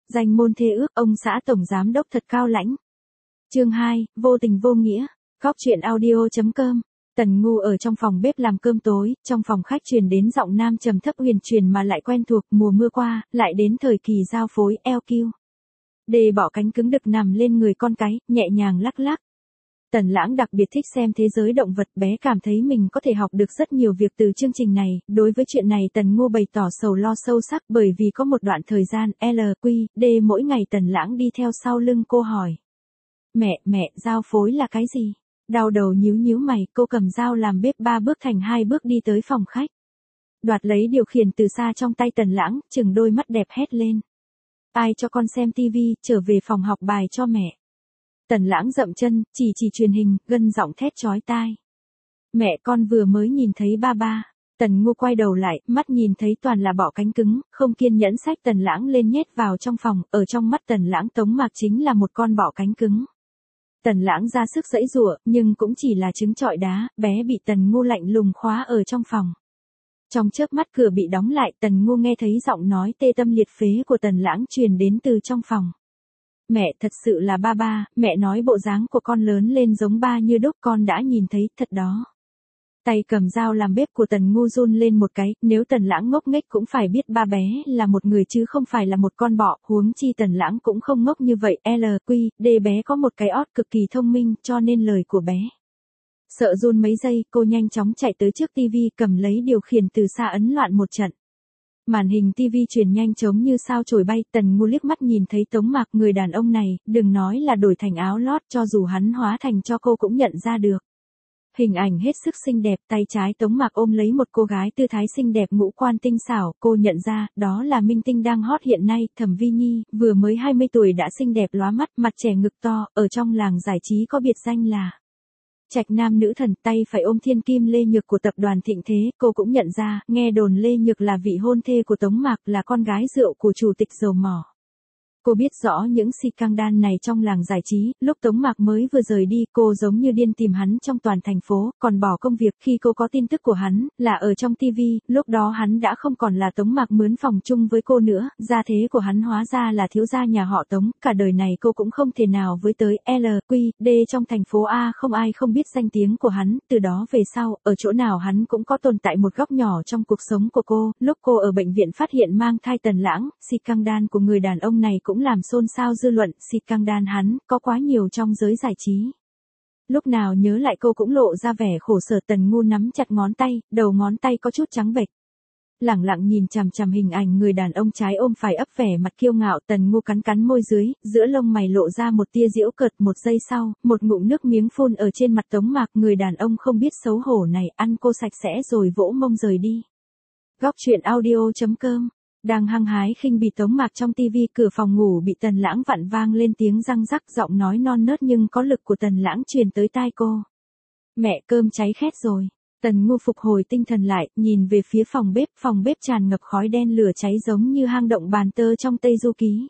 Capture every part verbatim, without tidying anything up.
danh môn thê ước, ông xã tổng giám đốc thật cao lãnh. Chương hai, vô tình vô nghĩa. Góc truyện audio chấm com. Tần Ngu ở trong phòng bếp làm cơm tối, trong phòng khách truyền đến giọng nam trầm thấp huyền truyền mà lại quen thuộc. Mùa mưa qua, lại đến thời kỳ giao phối. eo kiu. Đề bỏ cánh cứng đực nằm lên người con cái, nhẹ nhàng lắc lắc. Tần Lãng đặc biệt thích xem thế giới động vật, bé cảm thấy mình có thể học được rất nhiều việc từ chương trình này. Đối với chuyện này Tần Ngu bày tỏ sầu lo sâu sắc, bởi vì có một đoạn thời gian lờ quy đê mỗi ngày Tần Lãng đi theo sau lưng cô hỏi. Mẹ, mẹ, giao phối là cái gì? Đau đầu nhíu nhíu mày, cô cầm dao làm bếp ba bước thành hai bước đi tới phòng khách. Đoạt lấy điều khiển từ xa trong tay Tần Lãng, chừng đôi mắt đẹp hét lên. Ai cho con xem tivi, trở về phòng học bài cho mẹ. Tần Lãng dậm chân, chỉ chỉ truyền hình, gân giọng thét chói tai. Mẹ, con vừa mới nhìn thấy ba ba. Tần Ngu quay đầu lại, mắt nhìn thấy toàn là bọ cánh cứng, không kiên nhẫn xách Tần Lãng lên nhét vào trong phòng. Ở trong mắt Tần Lãng Tống Mạc chính là một con bọ cánh cứng. Tần Lãng ra sức giãy giụa, nhưng cũng chỉ là trứng trọi đá, bé bị Tần Ngu lạnh lùng khóa ở trong phòng. Trong chớp mắt cửa bị đóng lại, Tần Ngu nghe thấy giọng nói tê tâm liệt phế của Tần Lãng truyền đến từ trong phòng. Mẹ, thật sự là ba ba, mẹ nói bộ dáng của con lớn lên giống ba như đúc, con đã nhìn thấy, thật đó. Tay cầm dao làm bếp của Tần Ngu run lên một cái, nếu Tần Lãng ngốc nghếch cũng phải biết ba bé là một người chứ không phải là một con bọ, huống chi Tần Lãng cũng không ngốc như vậy. lờ quy đê bé có một cái ót cực kỳ thông minh, cho nên lời của bé. Sợ run mấy giây, cô nhanh chóng chạy tới trước tivi, cầm lấy điều khiển từ xa ấn loạn một trận. Màn hình tivi chuyển nhanh chóng như sao chổi bay. Tần Ngu liếc mắt nhìn thấy Tống Mạc, người đàn ông này, đừng nói là đổi thành áo lót, cho dù hắn hóa thành cho cô cũng nhận ra được. Hình ảnh hết sức xinh đẹp, tay trái Tống Mạc ôm lấy một cô gái tư thái xinh đẹp ngũ quan tinh xảo, cô nhận ra, đó là minh tinh đang hot hiện nay, Thẩm Vi Nhi, vừa mới hai mươi tuổi đã xinh đẹp lóa mắt, mặt trẻ ngực to, ở trong làng giải trí có biệt danh là Trạch Nam nữ thần, tay phải ôm thiên kim Lê Nhược của tập đoàn Thịnh Thế. Cô cũng nhận ra, nghe đồn Lê Nhược là vị hôn thê của Tống Mạc, là con gái rượu của chủ tịch dầu mỏ. Cô biết rõ những scandal này trong làng giải trí, lúc Tống Mạc mới vừa rời đi, cô giống như điên tìm hắn trong toàn thành phố, còn bỏ công việc. Khi cô có tin tức của hắn, là ở trong tivi, lúc đó hắn đã không còn là Tống Mạc mướn phòng chung với cô nữa, gia thế của hắn hóa ra là thiếu gia nhà họ Tống, cả đời này cô cũng không thể nào với tới. lờ quy đê trong thành phố A không ai không biết danh tiếng của hắn, từ đó về sau, ở chỗ nào hắn cũng có tồn tại một góc nhỏ trong cuộc sống của cô. Lúc cô ở bệnh viện phát hiện mang thai Tần Lãng, scandal của người đàn ông này cũng làm xôn xao dư luận. Scandal hắn có quá nhiều trong giới giải trí. Lúc nào nhớ lại cô cũng lộ ra vẻ khổ sở. Tần Ngu nắm chặt ngón tay, đầu ngón tay có chút trắng bệch. Lẳng lặng nhìn chằm chằm hình ảnh người đàn ông trái ôm phải ấp, vẻ mặt kiêu ngạo. Tần Ngu cắn cắn môi dưới, giữa lông mày lộ ra một tia giễu cợt. Một giây sau, một ngụm nước miếng phun ở trên mặt Tống Mạc. Người đàn ông không biết xấu hổ này ăn cô sạch sẽ rồi vỗ mông rời đi. Góc truyện audio chấm com. Đang hăng hái khinh bỉ Tống Mạc trong tivi, cửa phòng ngủ bị Tần Lãng vặn, vang lên tiếng răng rắc, giọng nói non nớt nhưng có lực của Tần Lãng truyền tới tai cô. Mẹ, cơm cháy khét rồi. Tần Ngu phục hồi tinh thần lại, nhìn về phía phòng bếp, phòng bếp tràn ngập khói đen lửa cháy giống như hang động bàn tơ trong Tây Du Ký.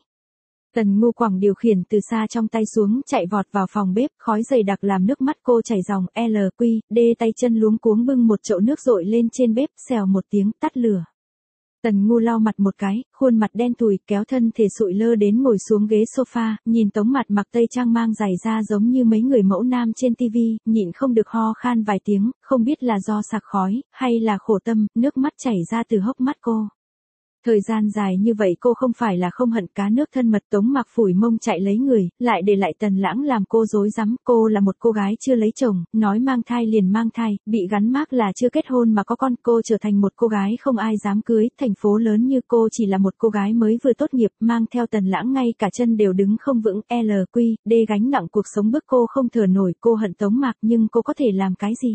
Tần Ngu quẳng điều khiển từ xa trong tay xuống, chạy vọt vào phòng bếp, khói dày đặc làm nước mắt cô chảy ròng. lờ quy đê tay chân luống cuống bưng một chậu nước dội lên trên bếp, xèo một tiếng, tắt lửa. Tần Ngu lau mặt một cái, khuôn mặt đen thui, kéo thân thể sụi lơ đến ngồi xuống ghế sofa, nhìn Tống Mạc mặc tây trang mang giày da giống như mấy người mẫu nam trên tivi, nhịn không được ho khan vài tiếng, không biết là do sặc khói, hay là khổ tâm, nước mắt chảy ra từ hốc mắt cô. Thời gian dài như vậy cô không phải là không hận cá nước thân mật. Tống Mạc phủi mông chạy lấy người, lại để lại Tần Lãng làm cô rối rắm. Cô là một cô gái chưa lấy chồng, nói mang thai liền mang thai, bị gắn mác là chưa kết hôn mà có con. Cô trở thành một cô gái không ai dám cưới, thành phố lớn như cô chỉ là một cô gái mới vừa tốt nghiệp, mang theo Tần Lãng ngay cả chân đều đứng không vững. lờ quy đê gánh nặng cuộc sống bức cô không thở nổi. Cô hận Tống Mạc nhưng cô có thể làm cái gì?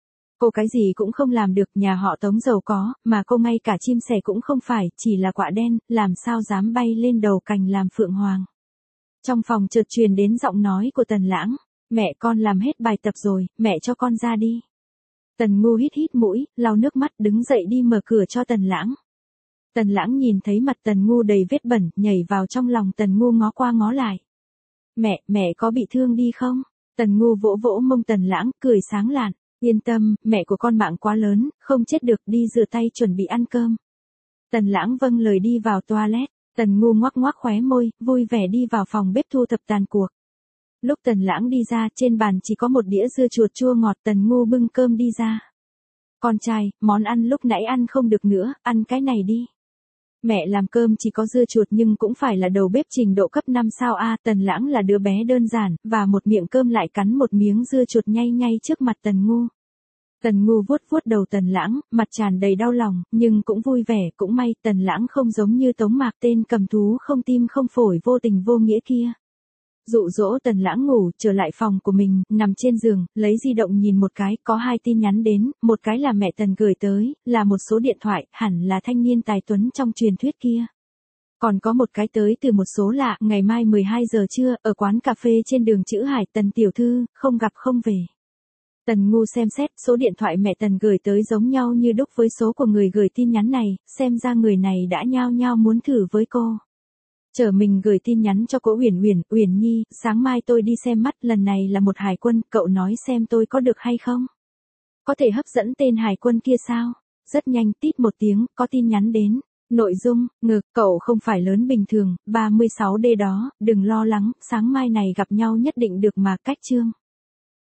Cô cái gì cũng không làm được, nhà họ Tống giàu có, mà cô ngay cả chim sẻ cũng không phải, chỉ là quạ đen, làm sao dám bay lên đầu cành làm phượng hoàng. Trong phòng chợt truyền đến giọng nói của Tần Lãng, mẹ, con làm hết bài tập rồi, mẹ cho con ra đi. Tần Ngu hít hít mũi, lau nước mắt, đứng dậy đi mở cửa cho Tần Lãng. Tần Lãng nhìn thấy mặt Tần Ngu đầy vết bẩn, nhảy vào trong lòng Tần Ngu ngó qua ngó lại. Mẹ, mẹ có bị thương đi không? Tần Ngu vỗ vỗ mông Tần Lãng, cười sáng lạn. Yên tâm, mẹ của con mạng quá lớn, không chết được, đi rửa tay chuẩn bị ăn cơm. Tần Lãng vâng lời đi vào toilet. Tần Ngu ngoắc ngoắc khóe môi, vui vẻ đi vào phòng bếp thu thập tàn cuộc. Lúc Tần Lãng đi ra, trên bàn chỉ có một đĩa dưa chuột chua ngọt. Tần Ngu bưng cơm đi ra. Con trai, món ăn lúc nãy ăn không được nữa, ăn cái này đi. Mẹ làm cơm chỉ có dưa chuột nhưng cũng phải là đầu bếp trình độ cấp năm sao a. Tần Lãng là đứa bé đơn giản, và một miệng cơm lại cắn một miếng dưa chuột nhay nhay trước mặt Tần Ngu. Tần Ngu vuốt vuốt đầu Tần Lãng, mặt tràn đầy đau lòng, nhưng cũng vui vẻ, cũng may Tần Lãng không giống như Tống Mạc tên cầm thú không tim không phổi vô tình vô nghĩa kia. Dụ dỗ Tần Lãng ngủ, trở lại phòng của mình, nằm trên giường, lấy di động nhìn một cái, có hai tin nhắn đến, một cái là mẹ Tần gửi tới, là một số điện thoại, hẳn là thanh niên tài tuấn trong truyền thuyết kia. Còn có một cái tới từ một số lạ, ngày mai mười hai giờ trưa, ở quán cà phê trên đường Chữ Hải, Tần tiểu thư, không gặp không về. Tần Ngu xem xét, số điện thoại mẹ Tần gửi tới giống nhau như đúc với số của người gửi tin nhắn này, xem ra người này đã nhao nhao muốn thử với cô. Chờ mình gửi tin nhắn cho cô Uyển Uyển, Uyển Nhi, sáng mai tôi đi xem mắt, lần này là một hải quân, cậu nói xem tôi có được hay không? Có thể hấp dẫn tên hải quân kia sao? Rất nhanh, tít một tiếng, có tin nhắn đến. Nội dung, ngực, cậu không phải lớn bình thường, ba mươi sáu D đó, đừng lo lắng, sáng mai này gặp nhau nhất định được mà, cách chương.